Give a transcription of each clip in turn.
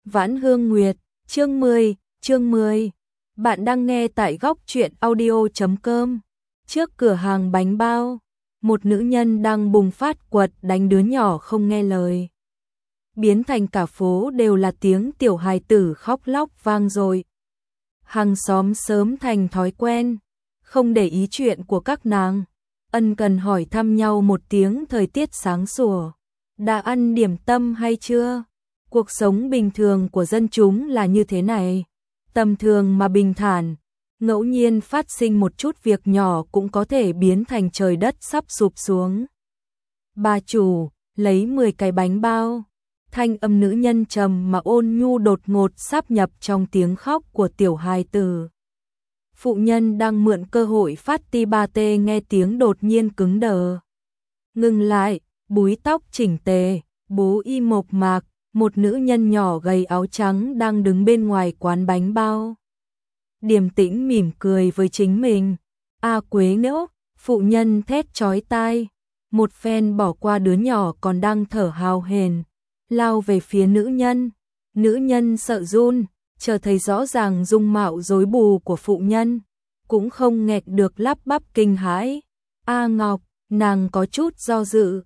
Vãn Hương Nguyệt, chương 10. Bạn đang nghe tại góc truyện audio.com. Trước cửa hàng bánh bao, một nữ nhân đang bùng phát quật đánh đứa nhỏ không nghe lời. Biến thành cả phố đều là tiếng tiểu hài tử khóc lóc vang dội. Hàng xóm sớm thành thói quen, không để ý chuyện của các nàng, ân cần hỏi thăm nhau một tiếng thời tiết sáng sủa. Đã ăn điểm tâm hay chưa? Cuộc sống bình thường của dân chúng là như thế này, tầm thường mà bình thản, ngẫu nhiên phát sinh một chút việc nhỏ cũng có thể biến thành trời đất sắp sụp xuống. Bà chủ, lấy 10 cái bánh bao. Thanh âm nữ nhân trầm mà ôn nhu đột ngột sáp nhập trong tiếng khóc của tiểu hài tử. Phụ nhân đang mượn cơ hội phát ti ba tê nghe tiếng đột nhiên cứng đờ. Ngừng lại, búi tóc chỉnh tề, bố y mộc mạc, một nữ nhân nhỏ gầy áo trắng đang đứng bên ngoài quán bánh bao. Điềm tĩnh mỉm cười với chính mình. A Quế Nễu, phụ nhân thét chói tai, một phen bỏ qua đứa nhỏ còn đang thở hào hển, lao về phía nữ nhân. Nữ nhân sợ run, chờ thấy rõ ràng dung mạo rối bù của phụ nhân, cũng không nghẹt được lắp bắp kinh hãi. A Ngọc, nàng có chút do dự.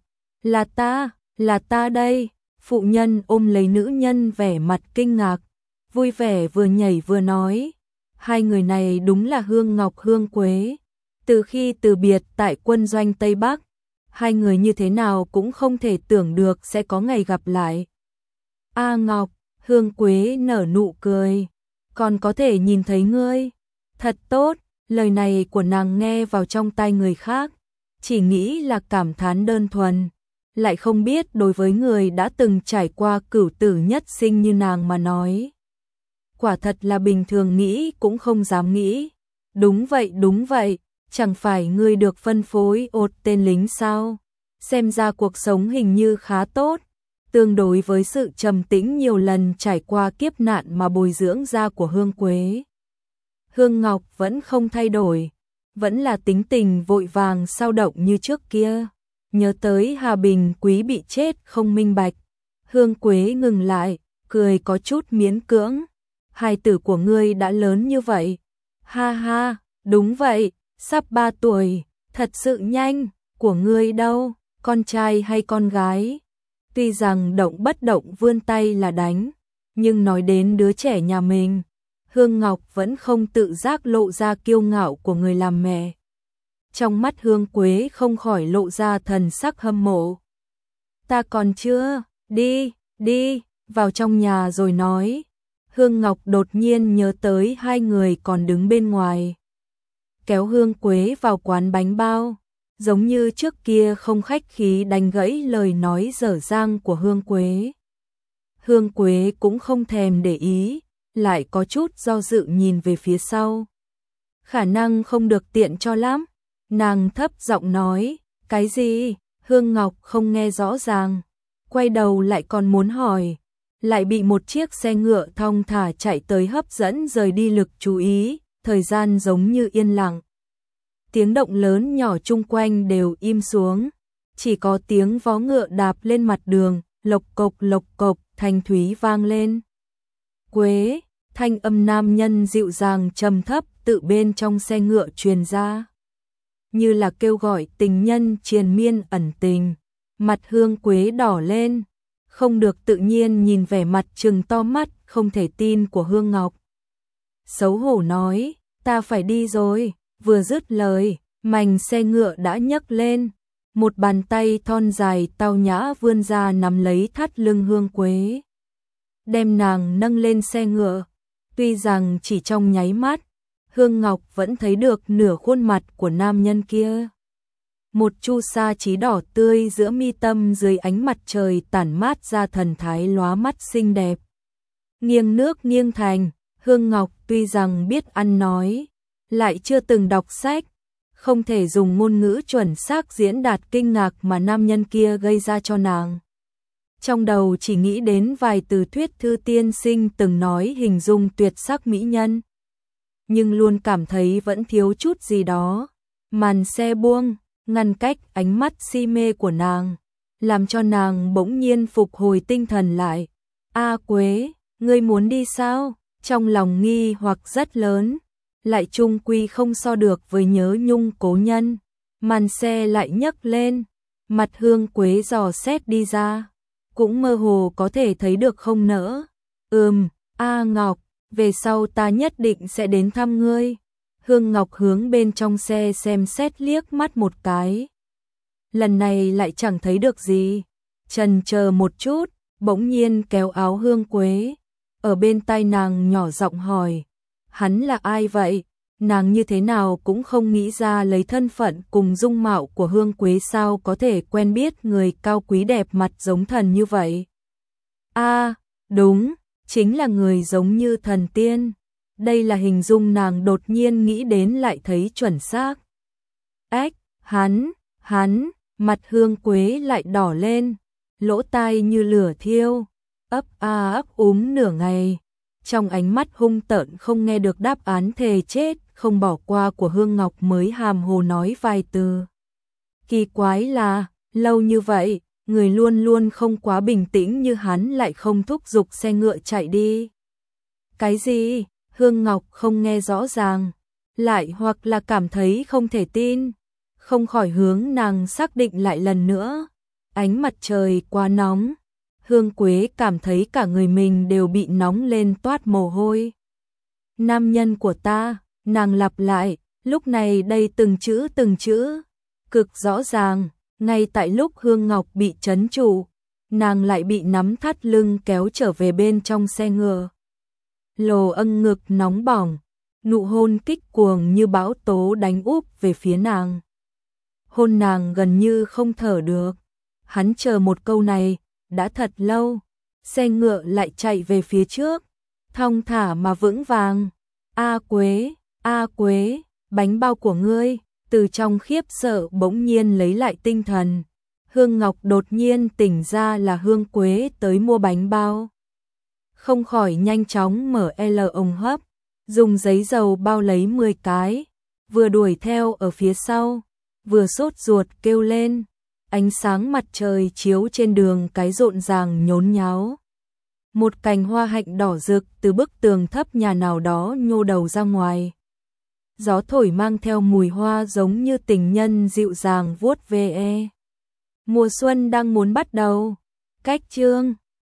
Là ta đây. Phụ nhân ôm lấy nữ nhân vẻ mặt kinh ngạc, vui vẻ vừa nhảy vừa nói. Hai người này đúng là Hương Ngọc Hương Quế. Từ khi từ biệt tại quân doanh Tây Bắc, hai người như thế nào cũng không thể tưởng được sẽ có ngày gặp lại. A Ngọc, Hương Quế nở nụ cười. Còn có thể nhìn thấy ngươi. Thật tốt, lời này của nàng nghe vào trong tai người khác, chỉ nghĩ là cảm thán đơn thuần, lại không biết đối với người đã từng trải qua cửu tử nhất sinh như nàng mà nói. Quả thật là bình thường nghĩ cũng không dám nghĩ. Đúng vậy, chẳng phải ngươi được phân phối ột tên lính sao? Xem ra cuộc sống hình như khá tốt, tương đối với sự trầm tĩnh nhiều lần trải qua kiếp nạn mà bồi dưỡng ra của Hương Quế. Hương Ngọc vẫn không thay đổi, vẫn là tính tình vội vàng sao động như trước kia. Nhớ tới Hà Bình Quý bị chết không minh bạch, Hương Quế ngừng lại, cười có chút miễn cưỡng. Hài tử của ngươi đã lớn như vậy. Ha ha, đúng vậy, sắp 3 tuổi, thật sự nhanh. Của ngươi đâu, con trai hay con gái? Tuy rằng động bất động vươn tay là đánh, nhưng nói đến đứa trẻ nhà mình, Hương Ngọc vẫn không tự giác lộ ra kiêu ngạo của người làm mẹ. Trong mắt Hương Quế không khỏi lộ ra thần sắc hâm mộ. Ta còn chưa, đi, vào trong nhà rồi nói. Hương Ngọc đột nhiên nhớ tới hai người còn đứng bên ngoài. Kéo Hương Quế vào quán bánh bao, giống như trước kia không khách khí đánh gãy lời nói dở dang của Hương Quế. Hương Quế cũng không thèm để ý, lại có chút do dự nhìn về phía sau. Khả năng không được tiện cho lắm. Nàng thấp giọng nói, cái gì? Hương Ngọc không nghe rõ ràng, quay đầu lại còn muốn hỏi, lại bị một chiếc xe ngựa thong thả chạy tới hấp dẫn rời đi lực chú ý, thời gian giống như yên lặng. Tiếng động lớn nhỏ chung quanh đều im xuống, chỉ có tiếng vó ngựa đạp lên mặt đường, lộc cộc, thanh thúy vang lên. Quế, thanh âm nam nhân dịu dàng trầm thấp tự bên trong xe ngựa truyền ra, như là kêu gọi tình nhân triền miên ẩn tình. Mặt Hương Quế đỏ lên, không được tự nhiên nhìn vẻ mặt trừng to mắt không thể tin của Hương Ngọc. Xấu hổ nói, ta phải đi rồi. Vừa dứt lời, mành xe ngựa đã nhấc lên, một bàn tay thon dài tao nhã vươn ra nắm lấy thắt lưng Hương Quế, đem nàng nâng lên xe ngựa. Tuy rằng chỉ trong nháy mắt, Hương Ngọc vẫn thấy được nửa khuôn mặt của nam nhân kia. Một chu sa chí đỏ tươi giữa mi tâm dưới ánh mặt trời tản mát ra thần thái lóa mắt xinh đẹp. Nghiêng nước nghiêng thành, Hương Ngọc tuy rằng biết ăn nói, lại chưa từng đọc sách, không thể dùng ngôn ngữ chuẩn xác diễn đạt kinh ngạc mà nam nhân kia gây ra cho nàng. Trong đầu chỉ nghĩ đến vài từ thuyết thư tiên sinh từng nói hình dung tuyệt sắc mỹ nhân, nhưng luôn cảm thấy vẫn thiếu chút gì đó. Màn xe buông, ngăn cách ánh mắt si mê của nàng, làm cho nàng bỗng nhiên phục hồi tinh thần lại. A Quế, Ngươi muốn đi sao? Trong lòng nghi hoặc rất lớn, lại chung quy không so được với nhớ nhung cố nhân. Màn xe lại nhấc lên, mặt Hương Quế dò xét đi ra, cũng mơ hồ có thể thấy được không nỡ. A Ngọc, về sau ta nhất định sẽ đến thăm ngươi. Hương Ngọc hướng bên trong xe xem xét liếc mắt một cái. Lần này lại chẳng thấy được gì, chần chờ một chút, bỗng nhiên kéo áo Hương Quế, ở bên tai nàng nhỏ giọng hỏi, hắn là ai vậy? Nàng như thế nào cũng không nghĩ ra lấy thân phận cùng dung mạo của Hương Quế sao có thể quen biết người cao quý đẹp mặt giống thần như vậy. Đúng, chính là người giống như thần tiên. Đây là hình dung nàng đột nhiên nghĩ đến lại thấy chuẩn xác. Hắn, mặt Hương Quế lại đỏ lên, lỗ tai như lửa thiêu, ấp nửa ngày. Trong ánh mắt hung tợn không nghe được đáp án thề chết không bỏ qua của Hương Ngọc mới hàm hồ nói vài từ. Kỳ quái là, lâu như vậy, người luôn luôn không quá bình tĩnh như hắn lại không thúc giục xe ngựa chạy đi. Cái gì? Hương Ngọc không nghe rõ ràng, lại hoặc là cảm thấy không thể tin, không khỏi hướng nàng xác định lại lần nữa. Ánh mặt trời quá nóng, Hương Quế cảm thấy cả người mình đều bị nóng lên toát mồ hôi. Nam nhân của ta, nàng lặp lại, lúc này đây từng chữ, cực rõ ràng, ngay tại lúc Hương Ngọc bị trấn trụ, nàng lại bị nắm thắt lưng kéo trở về bên trong xe ngựa. Lồ âng ngực nóng bỏng, nụ hôn kích cuồng như bão tố đánh úp về phía nàng. Hôn nàng gần như không thở được. Hắn chờ một câu này, đã thật lâu. Xe ngựa lại chạy về phía trước, thong thả mà vững vàng. A Quế, bánh bao của ngươi. Từ trong khiếp sợ bỗng nhiên lấy lại tinh thần. Hương Ngọc đột nhiên tỉnh ra là Hương Quế tới mua bánh bao. Không khỏi nhanh chóng mở ống hấp, dùng giấy dầu bao lấy 10 cái, vừa đuổi theo ở phía sau, vừa sốt ruột kêu lên. Ánh sáng mặt trời chiếu trên đường cái rộn ràng nhốn nháo. Một cành hoa hạnh đỏ rực từ bức tường thấp nhà nào đó nhô đầu ra ngoài. Gió thổi mang theo mùi hoa giống như tình nhân dịu dàng vuốt ve. Mùa xuân đang muốn bắt đầu. Cách chương